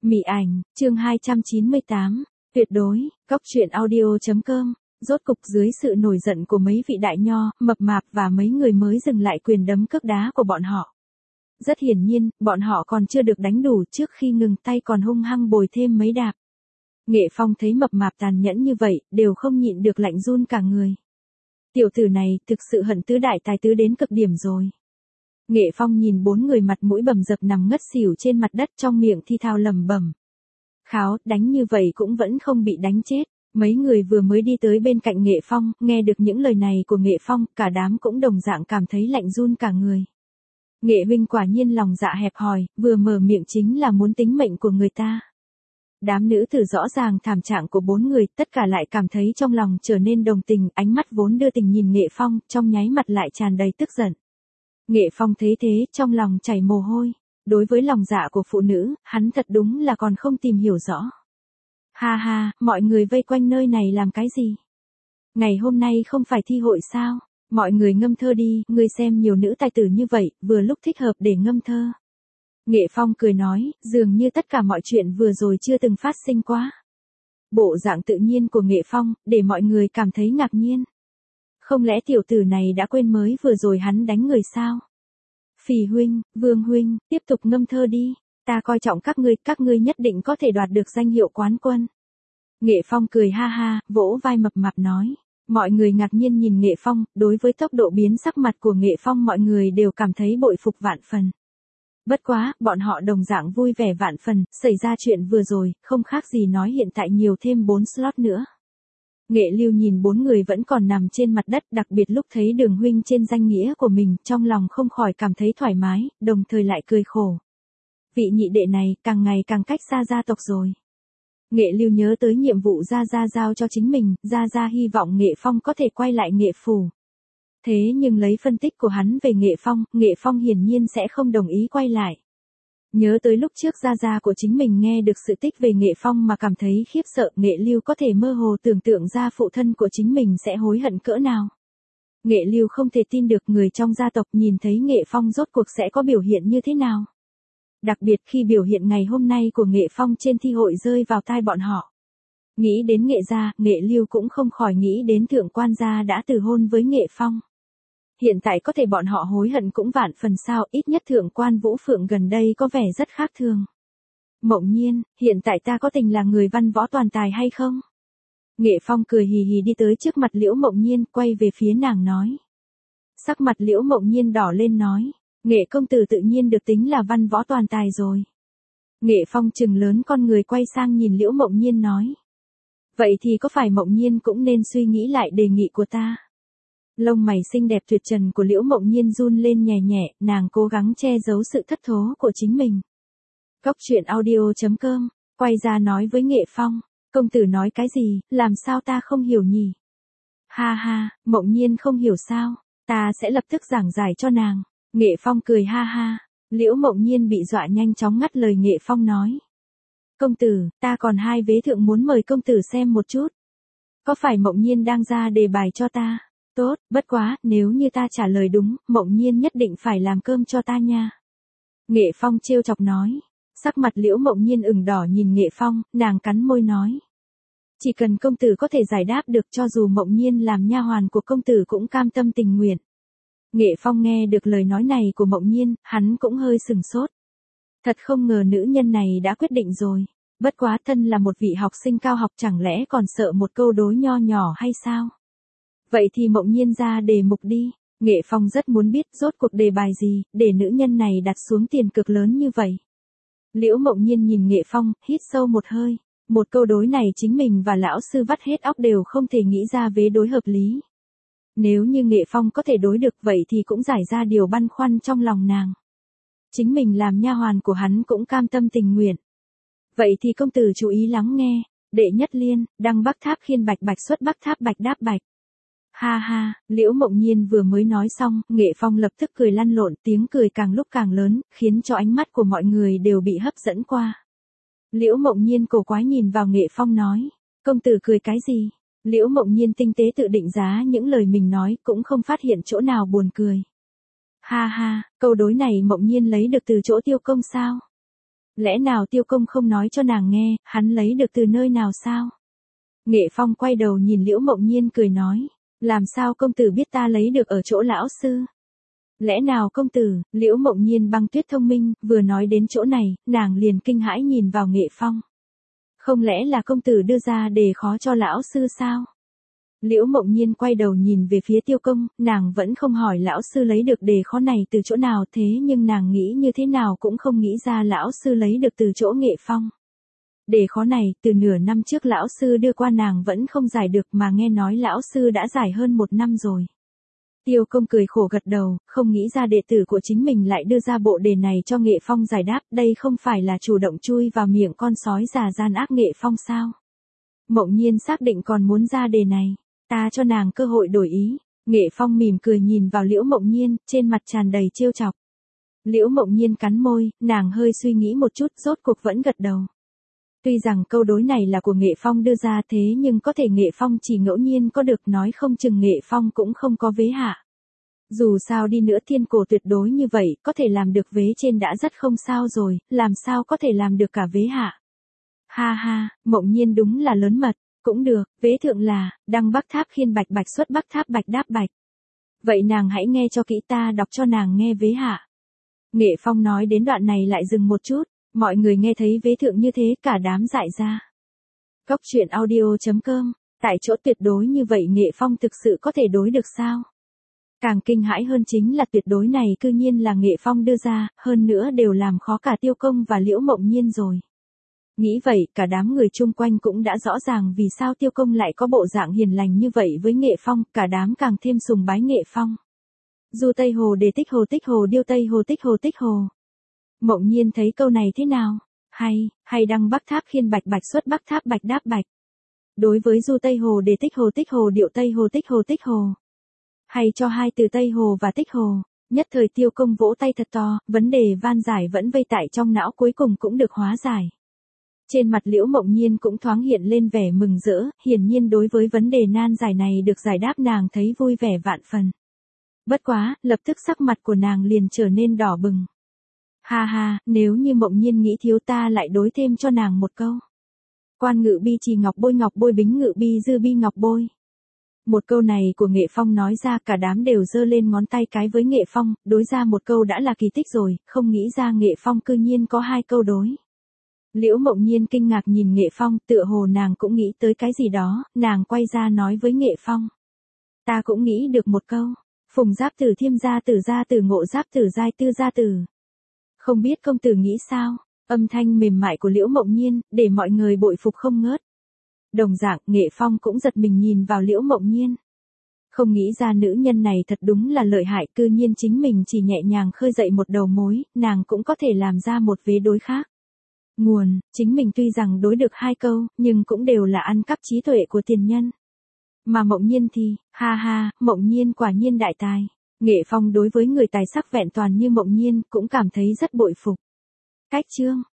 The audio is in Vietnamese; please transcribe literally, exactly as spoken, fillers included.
Mị ảnh, chương hai trăm chín mươi tám, tuyệt đối, góc truyện audio chấm com. Rốt cục dưới sự nổi giận của mấy vị đại nho, mập mạp và mấy người mới dừng lại quyền đấm cước đá của bọn họ. Rất hiển nhiên, bọn họ còn chưa được đánh đủ trước khi ngừng tay còn hung hăng bồi thêm mấy đạp. Nghệ Phong thấy mập mạp tàn nhẫn như vậy, đều không nhịn được lạnh run cả người. Tiểu tử này thực sự hận tứ đại tài tứ đến cực điểm rồi. Nghệ Phong nhìn bốn người mặt mũi bầm dập nằm ngất xỉu trên mặt đất, trong miệng thi thao lẩm bẩm. Kháo, đánh như vậy cũng vẫn không bị đánh chết. Mấy người vừa mới đi tới bên cạnh Nghệ Phong, nghe được những lời này của Nghệ Phong, cả đám cũng đồng dạng cảm thấy lạnh run cả người. Nghệ huynh quả nhiên lòng dạ hẹp hòi, vừa mở miệng chính là muốn tính mệnh của người ta. Đám nữ tử rõ ràng thảm trạng của bốn người, tất cả lại cảm thấy trong lòng trở nên đồng tình, ánh mắt vốn đưa tình nhìn Nghệ Phong, trong nháy mặt lại tràn đầy tức giận. Nghệ Phong thấy thế, trong lòng chảy mồ hôi. Đối với lòng dạ của phụ nữ, hắn thật đúng là còn không tìm hiểu rõ. Ha ha, mọi người vây quanh nơi này làm cái gì? Ngày hôm nay không phải thi hội sao? Mọi người ngâm thơ đi, ngươi xem nhiều nữ tài tử như vậy, vừa lúc thích hợp để ngâm thơ. Nghệ Phong cười nói, dường như tất cả mọi chuyện vừa rồi chưa từng phát sinh quá. Bộ dạng tự nhiên của Nghệ Phong, để mọi người cảm thấy ngạc nhiên. Không lẽ tiểu tử này đã quên mới vừa rồi hắn đánh người sao? Phỉ huynh, Vương huynh, tiếp tục ngâm thơ đi, ta coi trọng các ngươi, các ngươi nhất định có thể đoạt được danh hiệu quán quân. Nghệ Phong cười ha ha, vỗ vai mập mạp nói. Mọi người ngạc nhiên nhìn Nghệ Phong, đối với tốc độ biến sắc mặt của Nghệ Phong mọi người đều cảm thấy bội phục vạn phần. Bất quá, bọn họ đồng dạng vui vẻ vạn phần, xảy ra chuyện vừa rồi, không khác gì nói hiện tại nhiều thêm bốn slot nữa. Nghệ Lưu nhìn bốn người vẫn còn nằm trên mặt đất, đặc biệt lúc thấy Đường huynh trên danh nghĩa của mình, trong lòng không khỏi cảm thấy thoải mái, đồng thời lại cười khổ. Vị nhị đệ này, càng ngày càng cách xa gia tộc rồi. Nghệ Lưu nhớ tới nhiệm vụ Gia Gia giao cho chính mình, Gia Gia hy vọng Nghệ Phong có thể quay lại Nghệ phủ. Thế nhưng lấy phân tích của hắn về Nghệ Phong, Nghệ Phong hiển nhiên sẽ không đồng ý quay lại. Nhớ tới lúc trước Gia Gia của chính mình nghe được sự tích về Nghệ Phong mà cảm thấy khiếp sợ, Nghệ Lưu có thể mơ hồ tưởng tượng ra phụ thân của chính mình sẽ hối hận cỡ nào. Nghệ Lưu không thể tin được người trong gia tộc nhìn thấy Nghệ Phong rốt cuộc sẽ có biểu hiện như thế nào. Đặc biệt khi biểu hiện ngày hôm nay của Nghệ Phong trên thi hội rơi vào tai bọn họ. Nghĩ đến Nghệ gia, Nghệ Lưu cũng không khỏi nghĩ đến thượng quan gia đã từ hôn với Nghệ Phong. Hiện tại có thể bọn họ hối hận cũng vạn phần sao, ít nhất thượng quan Vũ Phượng gần đây có vẻ rất khác thường. Mộng Nhiên, hiện tại ta có tình là người văn võ toàn tài hay không? Nghệ Phong cười hì hì đi tới trước mặt Liễu Mộng Nhiên, quay về phía nàng nói. Sắc mặt Liễu Mộng Nhiên đỏ lên nói, Nghệ công tử tự nhiên được tính là văn võ toàn tài rồi. Nghệ Phong trừng lớn con người quay sang nhìn Liễu Mộng Nhiên nói. Vậy thì có phải Mộng Nhiên cũng nên suy nghĩ lại đề nghị của ta? Lông mày xinh đẹp tuyệt trần của Liễu Mộng Nhiên run lên nhẹ nhẹ, nàng cố gắng che giấu sự thất thố của chính mình. Góc truyện audio chấm com, quay ra nói với Nghệ Phong, công tử nói cái gì, làm sao ta không hiểu nhỉ? Ha ha, Mộng Nhiên không hiểu sao, ta sẽ lập tức giảng giải cho nàng. Nghệ Phong cười ha ha, Liễu Mộng Nhiên bị dọa nhanh chóng ngắt lời Nghệ Phong nói. Công tử, ta còn hai vế thượng muốn mời công tử xem một chút. Có phải Mộng Nhiên đang ra đề bài cho ta? Tốt, bất quá, nếu như ta trả lời đúng, Mộng Nhiên nhất định phải làm cơm cho ta nha. Nghệ Phong trêu chọc nói. Sắc mặt Liễu Mộng Nhiên ửng đỏ nhìn Nghệ Phong, nàng cắn môi nói. Chỉ cần công tử có thể giải đáp được, cho dù Mộng Nhiên làm nha hoàn của công tử cũng cam tâm tình nguyện. Nghệ Phong nghe được lời nói này của Mộng Nhiên, hắn cũng hơi sừng sốt. Thật không ngờ nữ nhân này đã quyết định rồi. Bất quá thân là một vị học sinh cao học chẳng lẽ còn sợ một câu đối nho nhỏ hay sao? Vậy thì Mộng Nhiên ra đề mục đi. Nghệ Phong rất muốn biết rốt cuộc đề bài gì, để nữ nhân này đặt xuống tiền cực lớn như vậy. Liễu Mộng Nhiên nhìn Nghệ Phong, hít sâu một hơi. Một câu đối này chính mình và lão sư vắt hết óc đều không thể nghĩ ra vế đối hợp lý. Nếu như Nghệ Phong có thể đối được vậy thì cũng giải ra điều băn khoăn trong lòng nàng. Chính mình làm nha hoàn của hắn cũng cam tâm tình nguyện. Vậy thì công tử chú ý lắng nghe. Đệ nhất liên, đăng bắc tháp khiên bạch bạch xuất bắc tháp bạch đáp bạch. Ha ha, Liễu Mộng Nhiên vừa mới nói xong, Nghệ Phong lập tức cười lăn lộn, tiếng cười càng lúc càng lớn, khiến cho ánh mắt của mọi người đều bị hấp dẫn qua. Liễu Mộng Nhiên cổ quái nhìn vào Nghệ Phong nói, công tử cười cái gì? Liễu Mộng Nhiên tinh tế tự định giá những lời mình nói, cũng không phát hiện chỗ nào buồn cười. Ha ha, câu đối này Mộng Nhiên lấy được từ chỗ Tiêu Công sao? Lẽ nào Tiêu Công không nói cho nàng nghe, hắn lấy được từ nơi nào sao? Nghệ Phong quay đầu nhìn Liễu Mộng Nhiên cười nói, làm sao công tử biết ta lấy được ở chỗ lão sư? Lẽ nào công tử? Liễu Mộng Nhiên băng tuyết thông minh, vừa nói đến chỗ này, nàng liền kinh hãi nhìn vào Nghệ Phong. Không lẽ là công tử đưa ra đề khó cho lão sư sao? Liễu Mộng Nhiên quay đầu nhìn về phía Tiêu Công, nàng vẫn không hỏi lão sư lấy được đề khó này từ chỗ nào, thế nhưng nàng nghĩ như thế nào cũng không nghĩ ra lão sư lấy được từ chỗ Nghệ Phong. Đề khó này, từ nửa năm trước lão sư đưa qua nàng vẫn không giải được, mà nghe nói lão sư đã giải hơn một năm rồi. Tiêu Công cười khổ gật đầu, không nghĩ ra đệ tử của chính mình lại đưa ra bộ đề này cho Nghệ Phong giải đáp, đây không phải là chủ động chui vào miệng con sói già gian ác Nghệ Phong sao? Mộng Nhiên xác định còn muốn ra đề này, ta cho nàng cơ hội đổi ý. Nghệ Phong mỉm cười nhìn vào Liễu Mộng Nhiên, trên mặt tràn đầy trêu chọc. Liễu Mộng Nhiên cắn môi, nàng hơi suy nghĩ một chút, rốt cuộc vẫn gật đầu. Tuy rằng câu đối này là của Nghệ Phong đưa ra, thế nhưng có thể Nghệ Phong chỉ ngẫu nhiên có được, nói không chừng Nghệ Phong cũng không có vế hạ. Dù sao đi nữa thiên cổ tuyệt đối như vậy, có thể làm được vế trên đã rất không sao rồi, làm sao có thể làm được cả vế hạ. Ha ha, Mộng Nhiên đúng là lớn mật, cũng được, vế thượng là, đăng bắc tháp khiên bạch bạch xuất bắc tháp bạch đáp bạch. Vậy nàng hãy nghe cho kỹ, ta đọc cho nàng nghe vế hạ. Nghệ Phong nói đến đoạn này lại dừng một chút, mọi người nghe thấy vế thượng như thế cả đám dại ra. Cóc truyện audio chấm com, tại chỗ tuyệt đối như vậy Nghệ Phong thực sự có thể đối được sao? Càng kinh hãi hơn chính là tuyệt đối này cư nhiên là Nghệ Phong đưa ra, hơn nữa đều làm khó cả Tiêu Công và Liễu Mộng Nhiên rồi. Nghĩ vậy, cả đám người chung quanh cũng đã rõ ràng vì sao Tiêu Công lại có bộ dạng hiền lành như vậy với Nghệ Phong, cả đám càng thêm sùng bái Nghệ Phong. Du Tây Hồ đề tích hồ tích hồ điêu Tây Hồ tích hồ tích hồ. Mộng Nhiên thấy câu này thế nào? Hay, hay đăng bắc tháp khiên bạch bạch xuất bắc tháp bạch đáp bạch. Đối với Du Tây Hồ đề tích hồ tích hồ điệu Tây Hồ tích hồ tích hồ. Hay cho hai từ Tây Hồ và tích hồ. Nhất thời Tiêu Công vỗ tay thật to, vấn đề van giải vẫn vây tại trong não cuối cùng cũng được hóa giải. Trên mặt Liễu Mộng Nhiên cũng thoáng hiện lên vẻ mừng rỡ, hiển nhiên đối với vấn đề nan giải này được giải đáp nàng thấy vui vẻ vạn phần. Bất quá, lập tức sắc mặt của nàng liền trở nên đỏ bừng. Ha ha, nếu như Mộng Nhiên nghĩ thiếu ta lại đối thêm cho nàng một câu. Quan ngự bi trì ngọc bôi ngọc bôi bính ngự bi dư bi ngọc bôi. Một câu này của Nghệ Phong nói ra cả đám đều giơ lên ngón tay cái với Nghệ Phong, đối ra một câu đã là kỳ tích rồi, không nghĩ ra Nghệ Phong cư nhiên có hai câu đối. Liễu Mộng Nhiên kinh ngạc nhìn Nghệ Phong, tựa hồ nàng cũng nghĩ tới cái gì đó, nàng quay ra nói với Nghệ Phong. Ta cũng nghĩ được một câu, phùng giáp tử thiêm gia tử gia tử ngộ giáp tử giai tư gia tử. Không biết công tử nghĩ sao? Âm thanh mềm mại của Liễu Mộng Nhiên, để mọi người bội phục không ngớt. Đồng dạng, Nghệ Phong cũng giật mình nhìn vào Liễu Mộng Nhiên. Không nghĩ ra nữ nhân này thật đúng là lợi hại, cư nhiên chính mình chỉ nhẹ nhàng khơi dậy một đầu mối, nàng cũng có thể làm ra một vế đối khác. Nguồn, chính mình tuy rằng đối được hai câu, nhưng cũng đều là ăn cắp trí tuệ của tiền nhân. Mà Mộng Nhiên thì, ha ha, Mộng Nhiên quả nhiên đại tài. Nghệ Phong đối với người tài sắc vẹn toàn như Mộng Nhiên cũng cảm thấy rất bội phục. Cách chương